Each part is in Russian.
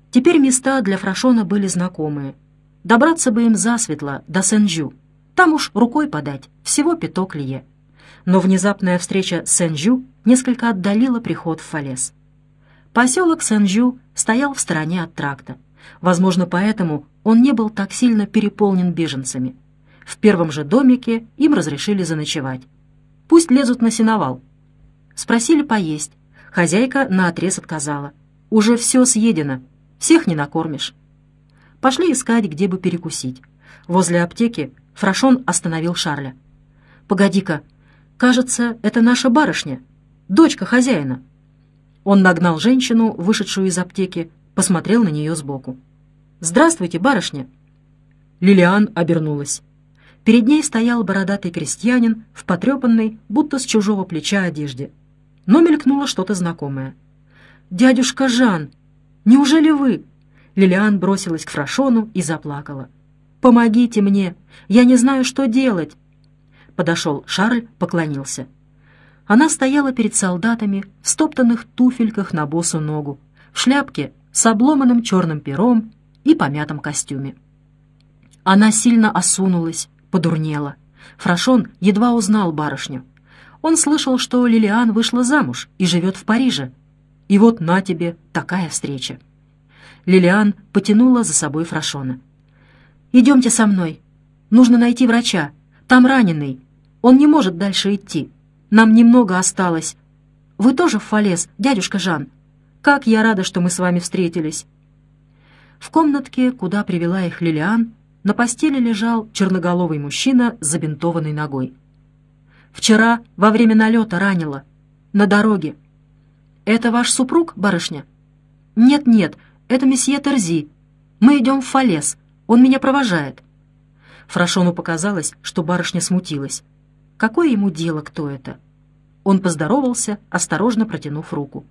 Теперь места для Фрашона были знакомые. Добраться бы им засветло до Сен-Жю. Там уж рукой подать, всего 5 лье. Но внезапная встреча с Сен-Жю несколько отдалила приход в Фалес. Поселок Сен-Жю стоял в стороне от тракта. Возможно, поэтому он не был так сильно переполнен беженцами. В первом же домике им разрешили заночевать. Пусть лезут на сеновал. Спросили поесть. Хозяйка наотрез отказала. Уже все съедено, всех не накормишь. Пошли искать, где бы перекусить. Возле аптеки Фрашон остановил Шарля. «Погоди-ка, кажется, это наша барышня, дочка хозяина». Он нагнал женщину, вышедшую из аптеки, посмотрел на нее сбоку. «Здравствуйте, барышня!» Лилиан обернулась. Перед ней стоял бородатый крестьянин в потрепанной, будто с чужого плеча одежде. Но мелькнуло что-то знакомое. «Дядюшка Жан, неужели вы?» Лилиан бросилась к Фрашону и заплакала. «Помогите мне! Я не знаю, что делать!» Подошел Шарль, поклонился. Она стояла перед солдатами в стоптанных туфельках на босу ногу, в шляпке с обломанным черным пером и помятом костюме. Она сильно осунулась, подурнела. Фрашон едва узнал барышню. Он слышал, что Лилиан вышла замуж и живет в Париже. И вот на тебе такая встреча. Лилиан потянула за собой Фрашона. «Идемте со мной. Нужно найти врача. Там раненый. Он не может дальше идти. Нам немного осталось. Вы тоже в Фалес, дядюшка Жан? Как я рада, что мы с вами встретились». В комнатке, куда привела их Лилиан, на постели лежал черноголовый мужчина с забинтованной ногой. «Вчера во время налета ранило. На дороге». «Это ваш супруг, барышня?» «Нет-нет, это месье Терзи. Мы идем в Фалес. Он меня провожает». Фрашону показалось, что барышня смутилась. Какое ему дело, кто это? Он поздоровался, осторожно протянув руку.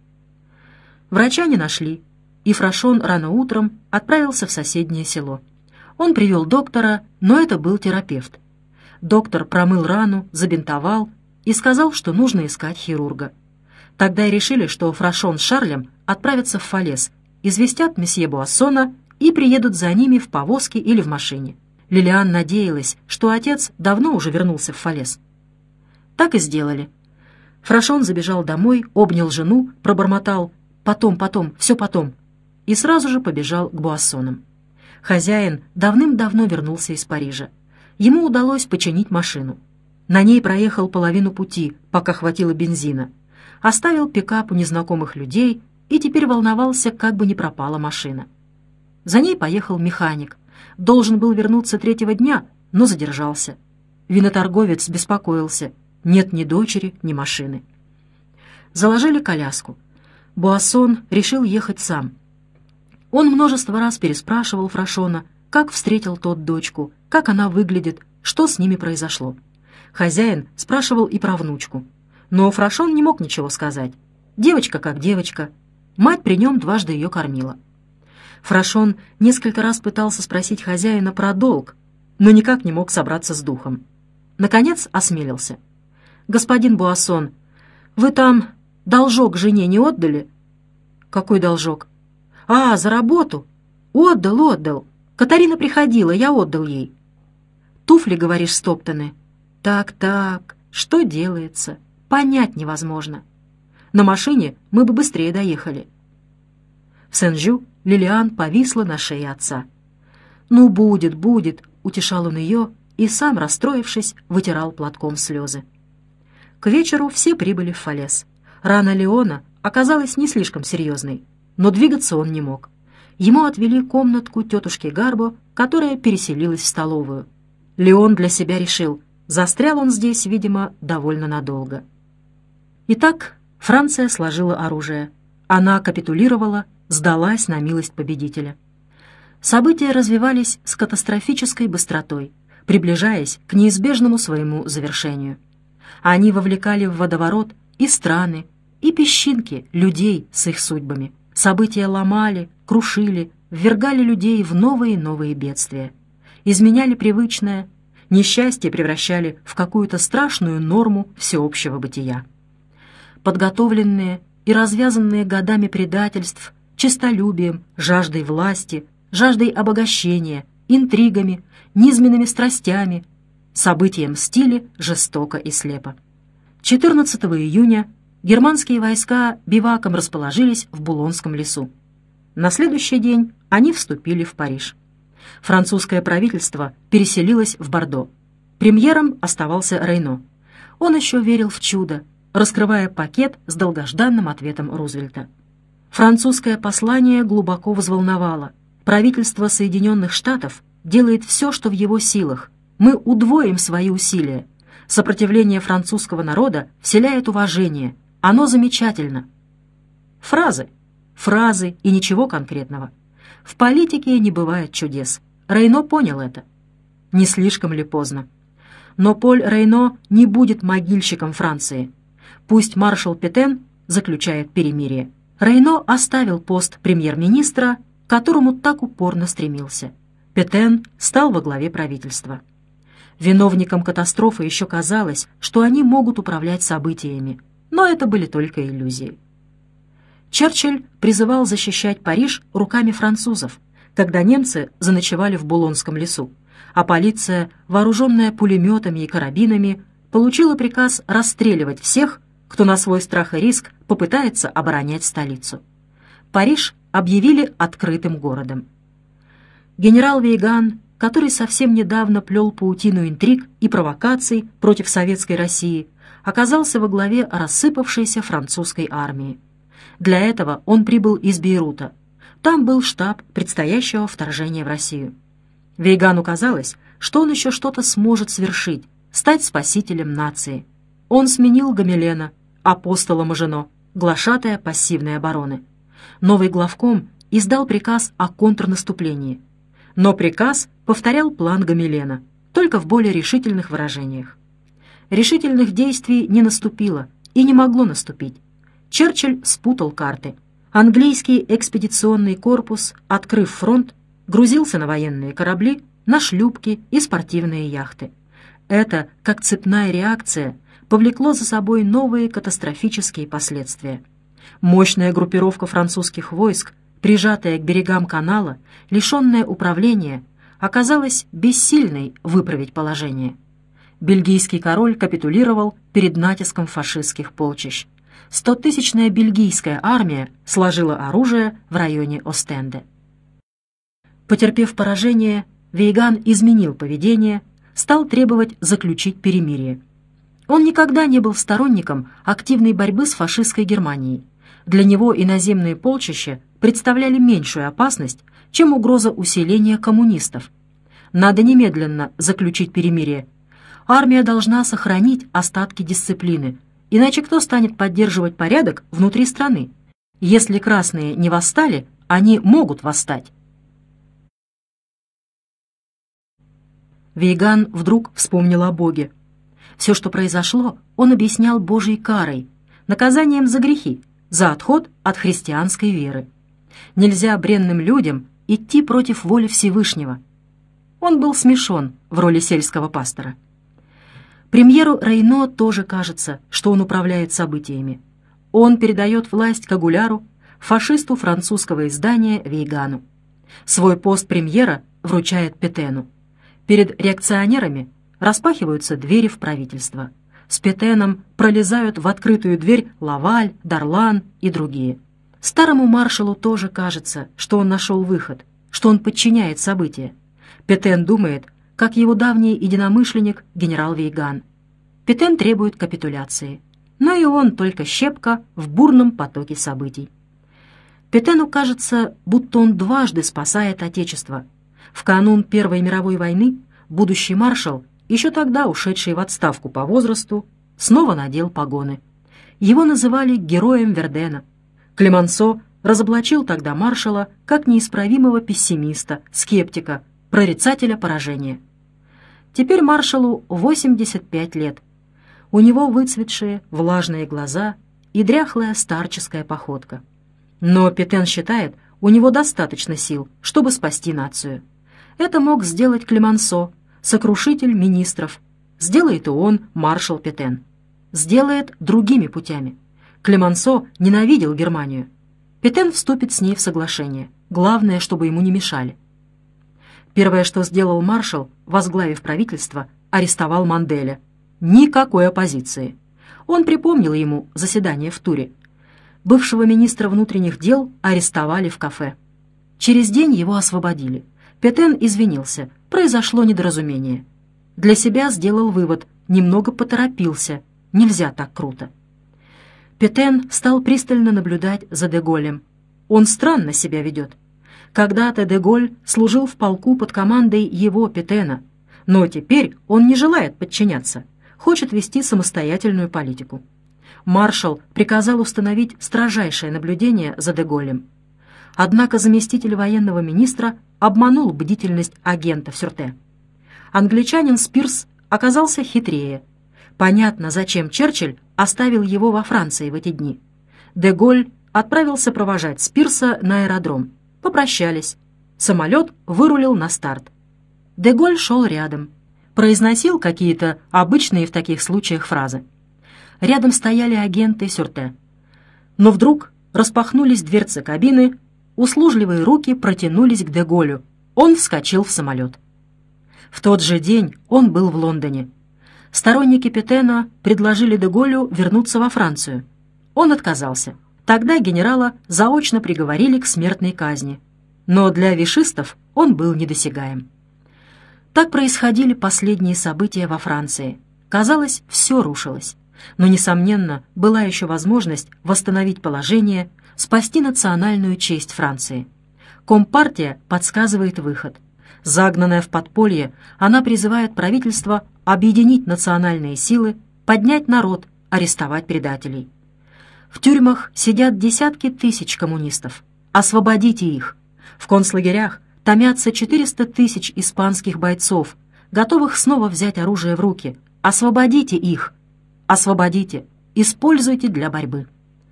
Врача не нашли, и Фрашон рано утром отправился в соседнее село. Он привел доктора, но это был терапевт. Доктор промыл рану, забинтовал и сказал, что нужно искать хирурга. Тогда и решили, что Фрашон с Шарлем отправятся в Фалес, известят месье Буассона и приедут за ними в повозке или в машине. Лилиан надеялась, что отец давно уже вернулся в Фалес. Так и сделали. Фрашон забежал домой, обнял жену, пробормотал «потом, все потом» и сразу же побежал к Буассонам. Хозяин давным-давно вернулся из Парижа. Ему удалось починить машину. На ней проехал половину пути, пока хватило бензина. Оставил пикап у незнакомых людей и теперь волновался, как бы не пропала машина. За ней поехал механик. Должен был вернуться 3-го дня, но задержался. Виноторговец беспокоился. Нет ни дочери, ни машины. Заложили коляску. Буассон решил ехать сам. Он множество раз переспрашивал Фрашона, как встретил тот дочку, как она выглядит, что с ними произошло. Хозяин спрашивал и про внучку. Но Фрашон не мог ничего сказать. Девочка как девочка. Мать при нем дважды ее кормила. Фрашон несколько раз пытался спросить хозяина про долг, но никак не мог собраться с духом. Наконец осмелился. «Господин Буассон, вы там должок жене не отдали?» «Какой должок?» «А, за работу!» «Отдал. Катарина приходила, я отдал ей». «Туфли, говоришь, стоптаны?» «Так, что делается? Понять невозможно. На машине мы бы быстрее доехали». В Сен-Жю Лилиан повисла на шее отца. «Ну, будет», — утешал он ее и сам, расстроившись, вытирал платком слезы. К вечеру все прибыли в Фалес. Рана Леона оказалась не слишком серьезной, но двигаться он не мог. Ему отвели комнатку тетушки Гарбо, которая переселилась в столовую. Леон для себя решил, застрял он здесь, видимо, довольно надолго. Итак, Франция сложила оружие. Она капитулировала, сдалась на милость победителя. События развивались с катастрофической быстротой, приближаясь к неизбежному своему завершению. Они вовлекали в водоворот и страны, и песчинки людей с их судьбами. События ломали, крушили, ввергали людей в новые и новые бедствия. Изменяли привычное, несчастье превращали в какую-то страшную норму всеобщего бытия. Подготовленные и развязанные годами предательств, честолюбием, жаждой власти, жаждой обогащения, интригами, низменными страстями, события мстили жестоко и слепо. 14 июня германские войска биваком расположились в Булонском лесу. На следующий день они вступили в Париж. Французское правительство переселилось в Бордо. Премьером оставался Рейно. Он еще верил в чудо, раскрывая пакет с долгожданным ответом Рузвельта. Французское послание глубоко взволновало. Правительство Соединенных Штатов делает все, что в его силах. Мы удвоим свои усилия. Сопротивление французского народа вселяет уважение. Оно замечательно. Фразы и ничего конкретного. В политике не бывает чудес. Рейно понял это. Не слишком ли поздно? Но Поль Рейно не будет могильщиком Франции. Пусть маршал Петен заключает перемирие. Рейно оставил пост премьер-министра, к которому так упорно стремился. Петен стал во главе правительства. Виновникам катастрофы еще казалось, что они могут управлять событиями, но это были только иллюзии. Черчилль призывал защищать Париж руками французов, когда немцы заночевали в Булонском лесу, а полиция, вооруженная пулеметами и карабинами, получила приказ расстреливать всех, кто на свой страх и риск попытается оборонять столицу. Париж объявили открытым городом. Генерал Вейган, который совсем недавно плел паутину интриг и провокаций против советской России, оказался во главе рассыпавшейся французской армии. Для этого он прибыл из Бейрута. Там был штаб предстоящего вторжения в Россию. Вейгану казалось, что он еще что-то сможет свершить, стать спасителем нации. Он сменил Гамилена, апостола Мажино, глашатая пассивной обороны. Новый главком издал приказ о контрнаступлении. Но приказ повторял план Гамилена, только в более решительных выражениях. Решительных действий не наступило и не могло наступить. Черчилль спутал карты. Английский экспедиционный корпус, открыв фронт, грузился на военные корабли, на шлюпки и спортивные яхты. Это, как цепная реакция, повлекло за собой новые катастрофические последствия. Мощная группировка французских войск, прижатая к берегам канала, лишенная управления, оказалась бессильной выправить положение. Бельгийский король капитулировал перед натиском фашистских полчищ. 100-тысячная бельгийская армия сложила оружие в районе Остенде. Потерпев поражение, Вейган изменил поведение, стал требовать заключить перемирие. Он никогда не был сторонником активной борьбы с фашистской Германией. Для него иноземные полчища представляли меньшую опасность, чем угроза усиления коммунистов. Надо немедленно заключить перемирие. Армия должна сохранить остатки дисциплины, иначе кто станет поддерживать порядок внутри страны? Если красные не восстали, они могут восстать. Вейган вдруг вспомнил о Боге. Все, что произошло, он объяснял Божьей карой, наказанием за грехи, за отход от христианской веры. Нельзя бренным людям идти против воли Всевышнего. Он был смешон в роли сельского пастора. Премьеру Рейно тоже кажется, что он управляет событиями. Он передает власть Кагуляру, фашисту французского издания Вейгану. Свой пост премьера вручает Петену. Перед реакционерами распахиваются двери в правительство. С Петеном пролезают в открытую дверь Лаваль, Дарлан и другие. Старому маршалу тоже кажется, что он нашел выход, что он подчиняет события. Петен думает, как его давний единомышленник генерал Вейган. Петен требует капитуляции, но и он только щепка в бурном потоке событий. Петену кажется, будто он дважды спасает Отечество. В канун Первой мировой войны будущий маршал, еще тогда ушедший в отставку по возрасту, снова надел погоны. Его называли героем Вердена. Клемансо разоблачил тогда маршала как неисправимого пессимиста, скептика, прорицателя поражения. Теперь маршалу 85 лет. У него выцветшие, влажные глаза и дряхлая старческая походка. Но Петен считает, у него достаточно сил, чтобы спасти нацию. Это мог сделать Клемансо, сокрушитель министров. Сделает и он, маршал Петен. Сделает другими путями. Клемансо ненавидел Германию. Петен вступит с ней в соглашение. Главное, чтобы ему не мешали. Первое, что сделал маршал, возглавив правительство, арестовал Манделя. Никакой оппозиции. Он припомнил ему заседание в Туре. Бывшего министра внутренних дел арестовали в кафе. Через день его освободили. Петен извинился. Произошло недоразумение. Для себя сделал вывод. Немного поторопился. Нельзя так круто. Петен стал пристально наблюдать за де Голлем. Он странно себя ведет. Когда-то де Голль служил в полку под командой его, Петена, но теперь он не желает подчиняться, хочет вести самостоятельную политику. Маршал приказал установить строжайшее наблюдение за де Голлем. Однако заместитель военного министра обманул бдительность агента в Сюрте. Англичанин Спирс оказался хитрее. Понятно, зачем Черчилль оставил его во Франции в эти дни. де Голль отправился провожать Спирса на аэродром. Попрощались. Самолет вырулил на старт. де Голль шел рядом. Произносил какие-то обычные в таких случаях фразы. Рядом стояли агенты Сюрте. Но вдруг распахнулись дверцы кабины, услужливые руки протянулись к де Голлю. Он вскочил в самолет. В тот же день он был в Лондоне. Сторонники Петена предложили де Голлю вернуться во Францию. Он отказался. Тогда генерала заочно приговорили к смертной казни. Но для вишистов он был недосягаем. Так происходили последние события во Франции. Казалось, все рушилось. Но, несомненно, была еще возможность восстановить положение, спасти национальную честь Франции. Компартия подсказывает выход. Загнанная в подполье, она призывает правительство объединить национальные силы, поднять народ, арестовать предателей. В тюрьмах сидят десятки тысяч коммунистов. Освободите их. В концлагерях томятся 400 тысяч испанских бойцов, готовых снова взять оружие в руки. Освободите их. Освободите. Используйте для борьбы.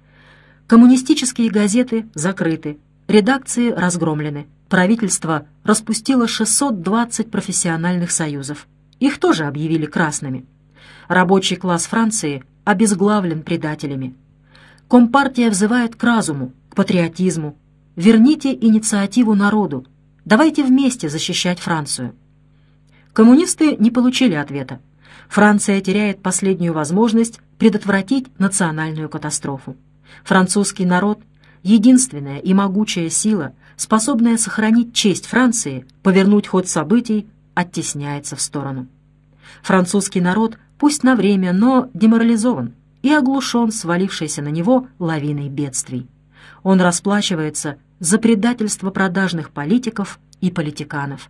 Коммунистические газеты закрыты, редакции разгромлены. Правительство распустило 620 профессиональных союзов. Их тоже объявили красными. Рабочий класс Франции обезглавлен предателями. Компартия взывает к разуму, к патриотизму. Верните инициативу народу. Давайте вместе защищать Францию. Коммунисты не получили ответа. Франция теряет последнюю возможность предотвратить национальную катастрофу. Французский народ — единственная и могучая сила, способная сохранить честь Франции, повернуть ход событий, оттесняется в сторону. Французский народ, пусть на время, но деморализован и оглушен свалившейся на него лавиной бедствий. Он расплачивается за предательство продажных политиков и политиканов.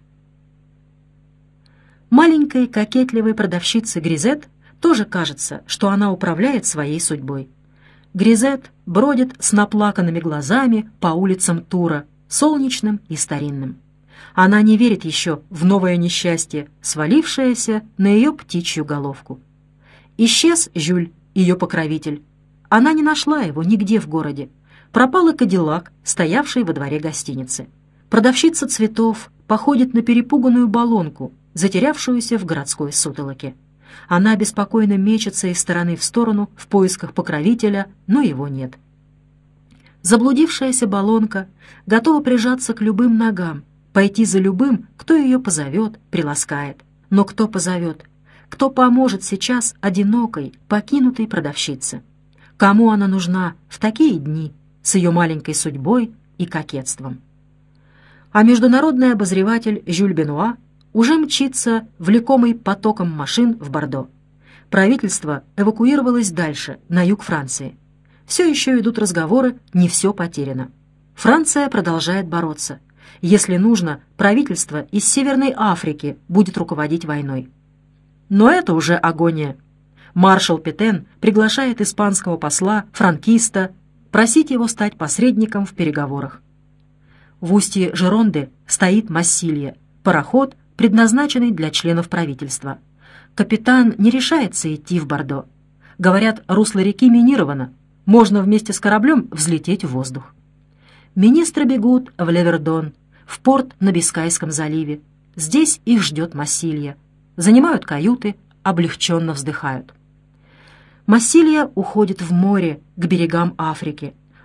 Маленькой кокетливой продавщице Гризет тоже кажется, что она управляет своей судьбой. Гризет бродит с наплаканными глазами по улицам Тура, солнечным и старинным. Она не верит еще в новое несчастье, свалившееся на ее птичью головку. Исчез Жюль, ее покровитель. Она не нашла его нигде в городе. Пропал и кадиллак, стоявший во дворе гостиницы. Продавщица цветов походит на перепуганную баллонку, затерявшуюся в городской сутолоке. Она беспокойно мечется из стороны в сторону в поисках покровителя, но его нет. Заблудившаяся баллонка готова прижаться к любым ногам, пойти за любым, кто ее позовет, приласкает. Но кто позовет? Кто поможет сейчас одинокой, покинутой продавщице? Кому она нужна в такие дни с ее маленькой судьбой и кокетством? А международный обозреватель Жюль Бенуа уже мчится, влекомый потоком машин в Бордо. Правительство эвакуировалось дальше, на юг Франции. Все еще идут разговоры, не все потеряно. Франция продолжает бороться. Если нужно, правительство из Северной Африки будет руководить войной. Но это уже агония. Маршал Петен приглашает испанского посла, франкиста, просить его стать посредником в переговорах. В устье Жеронды стоит Массилья, пароход, предназначенный для членов правительства. Капитан не решается идти в Бордо. Говорят, русло реки минировано, можно вместе с кораблем взлететь в воздух. Министры бегут в Левердон, в порт на Бискайском заливе. Здесь их ждет Массилья. Занимают каюты, облегченно вздыхают. Массилья уходит в море, к берегам Африки.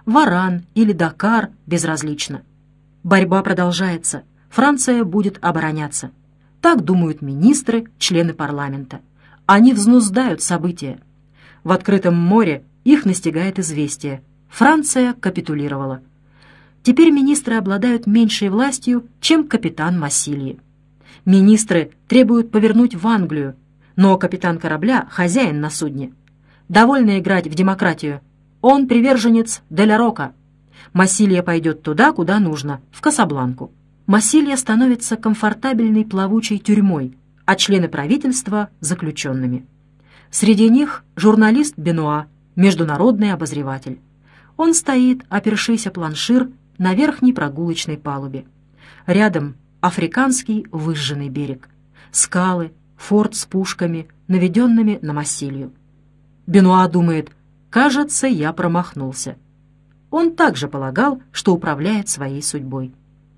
Варан или Дакар — безразлично. Борьба продолжается, Франция будет обороняться. Так думают министры, члены парламента. Они взнуздают события. В открытом море их настигает известие. Франция капитулировала. Теперь министры обладают меньшей властью, чем капитан Массильи. Министры требуют повернуть в Англию, но капитан корабля — хозяин на судне. Довольно играть в демократию. Он приверженец Деля Рока. Массилья пойдет туда, куда нужно, в Касабланку. Массилья становится комфортабельной плавучей тюрьмой, а члены правительства — заключенными. Среди них журналист Бенуа, международный обозреватель. Он стоит, опершись о планшир, на верхней прогулочной палубе. Рядом африканский выжженный берег, скалы, форт с пушками, наведенными на Массилью. Бенуа думает: «Кажется, я промахнулся». Он также полагал, что управляет своей судьбой.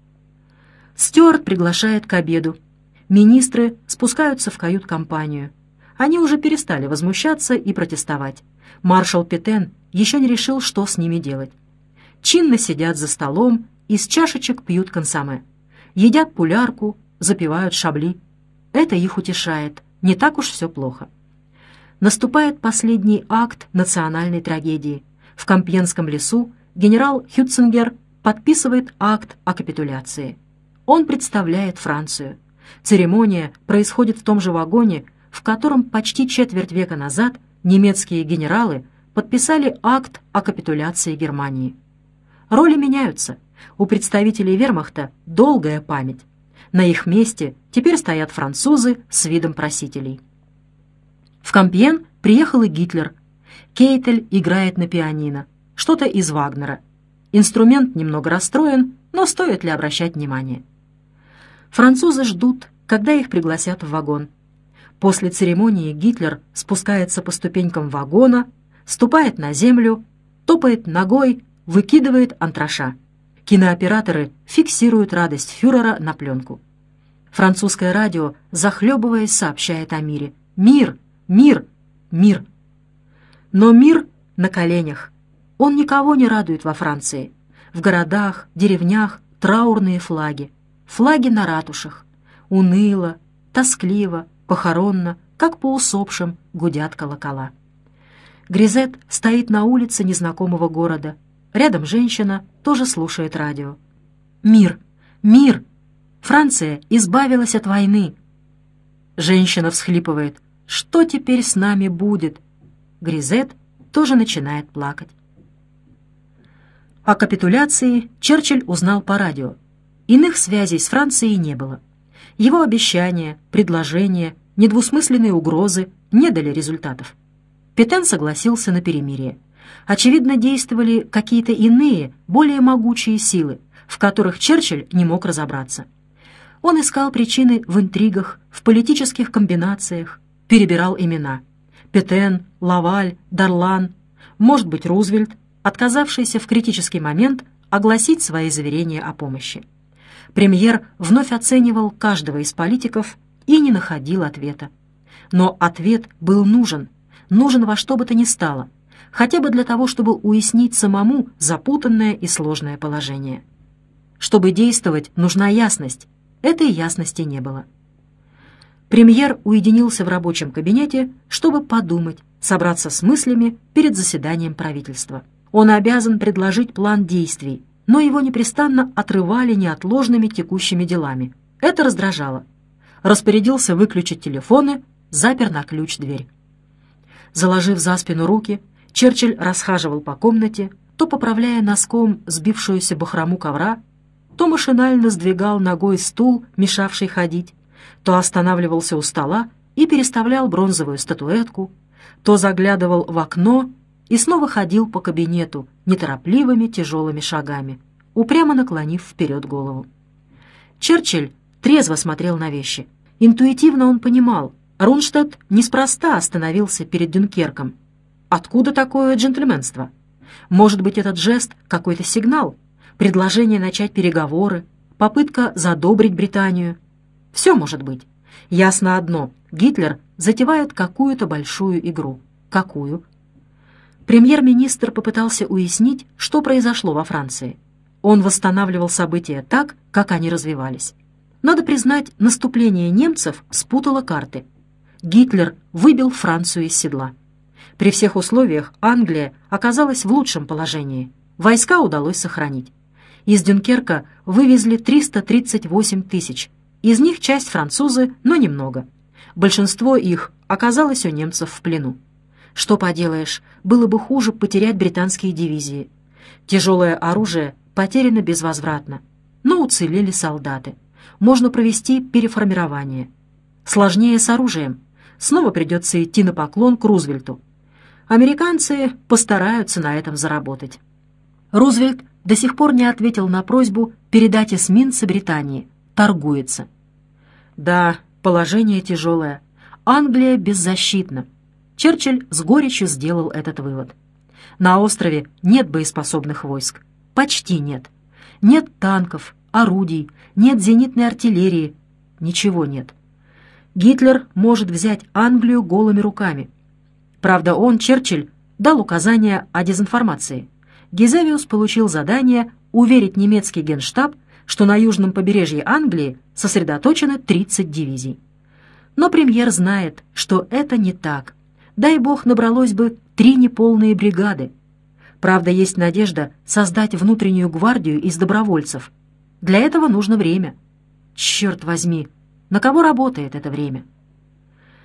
Стюарт приглашает к обеду. Министры спускаются в кают-компанию. Они уже перестали возмущаться и протестовать. Маршал Петен еще не решил, что с ними делать. Чинно сидят за столом, из чашечек пьют консоме. Едят пулярку, запивают шабли. Это их утешает, не так уж все плохо. Наступает последний акт национальной трагедии. В Компьенском лесу генерал Хютцингер подписывает акт о капитуляции. Он представляет Францию. Церемония происходит в том же вагоне, в котором почти четверть века назад немецкие генералы подписали акт о капитуляции Германии. Роли меняются. У представителей вермахта долгая память. На их месте теперь стоят французы с видом просителей. В Компьен приехал и Гитлер. Кейтель играет на пианино. Что-то из Вагнера. Инструмент немного расстроен, но стоит ли обращать внимание? Французы ждут, когда их пригласят в вагон. После церемонии Гитлер спускается по ступенькам вагона, ступает на землю, топает ногой, выкидывает антраша. Кинооператоры фиксируют радость фюрера на пленку. Французское радио, захлебываясь, сообщает о мире. Мир! Мир! Мир! Но мир на коленях. Он никого не радует во Франции. В городах, деревнях траурные флаги. Флаги на ратушах. Уныло, тоскливо, похоронно, как по усопшим, гудят колокола. Гризет стоит на улице незнакомого города. Рядом женщина тоже слушает радио. «Мир! Мир! Франция избавилась от войны!» Женщина всхлипывает. «Что теперь с нами будет?» Гризет тоже начинает плакать. О капитуляции Черчилль узнал по радио. Иных связей с Францией не было. Его обещания, предложения, недвусмысленные угрозы не дали результатов. Петен согласился на перемирие. Очевидно, действовали какие-то иные, более могучие силы, в которых Черчилль не мог разобраться. Он искал причины в интригах, в политических комбинациях, перебирал имена. Петен, Лаваль, Дарлан, может быть, Рузвельт, отказавшийся в критический момент огласить свои заверения о помощи. Премьер вновь оценивал каждого из политиков и не находил ответа. Но ответ был нужен во что бы то ни стало, хотя бы для того, чтобы уяснить самому запутанное и сложное положение. Чтобы действовать, нужна ясность. Этой ясности не было. Премьер уединился в рабочем кабинете, чтобы подумать, собраться с мыслями перед заседанием правительства. Он обязан предложить план действий, но его непрестанно отрывали неотложными текущими делами. Это раздражало. Распорядился выключить телефоны, запер на ключ дверь. Заложив за спину руки, Черчилль расхаживал по комнате, то поправляя носком сбившуюся бахрому ковра, то машинально сдвигал ногой стул, мешавший ходить, то останавливался у стола и переставлял бронзовую статуэтку, то заглядывал в окно и снова ходил по кабинету неторопливыми тяжелыми шагами, упрямо наклонив вперед голову. Черчилль трезво смотрел на вещи. Интуитивно он понимал, Рунштадт неспроста остановился перед Дюнкерком. Откуда такое джентльменство? Может быть, этот жест — какой-то сигнал, предложение начать переговоры, попытка задобрить Британию? Все может быть. Ясно одно — Гитлер затевает какую-то большую игру. Какую? Премьер-министр попытался уяснить, что произошло во Франции. Он восстанавливал события так, как они развивались. Надо признать, наступление немцев спутало карты. Гитлер выбил Францию из седла. При всех условиях Англия оказалась в лучшем положении. Войска удалось сохранить. Из Дюнкерка вывезли 338 тысяч. Из них часть французы, но немного. Большинство их оказалось у немцев в плену. Что поделаешь, было бы хуже потерять британские дивизии. Тяжелое оружие потеряно безвозвратно, но уцелели солдаты. Можно провести переформирование. Сложнее с оружием. Снова придется идти на поклон к Рузвельту. Американцы постараются на этом заработать. Рузвельт до сих пор не ответил на просьбу передать эсминцы Британии. Торгуется. Да, положение тяжелое. Англия беззащитна. Черчилль с горечью сделал этот вывод. На острове нет боеспособных войск. Почти нет. Нет танков, орудий, нет зенитной артиллерии. Ничего нет. Гитлер может взять Англию голыми руками. Правда, он, Черчилль, дал указания о дезинформации. Гизевиус получил задание уверить немецкий генштаб, что на южном побережье Англии сосредоточено 30 дивизий. Но премьер знает, что это не так. Дай бог, набралось бы 3 неполные бригады. Правда, есть надежда создать внутреннюю гвардию из добровольцев. Для этого нужно время. Черт возьми, на кого работает это время?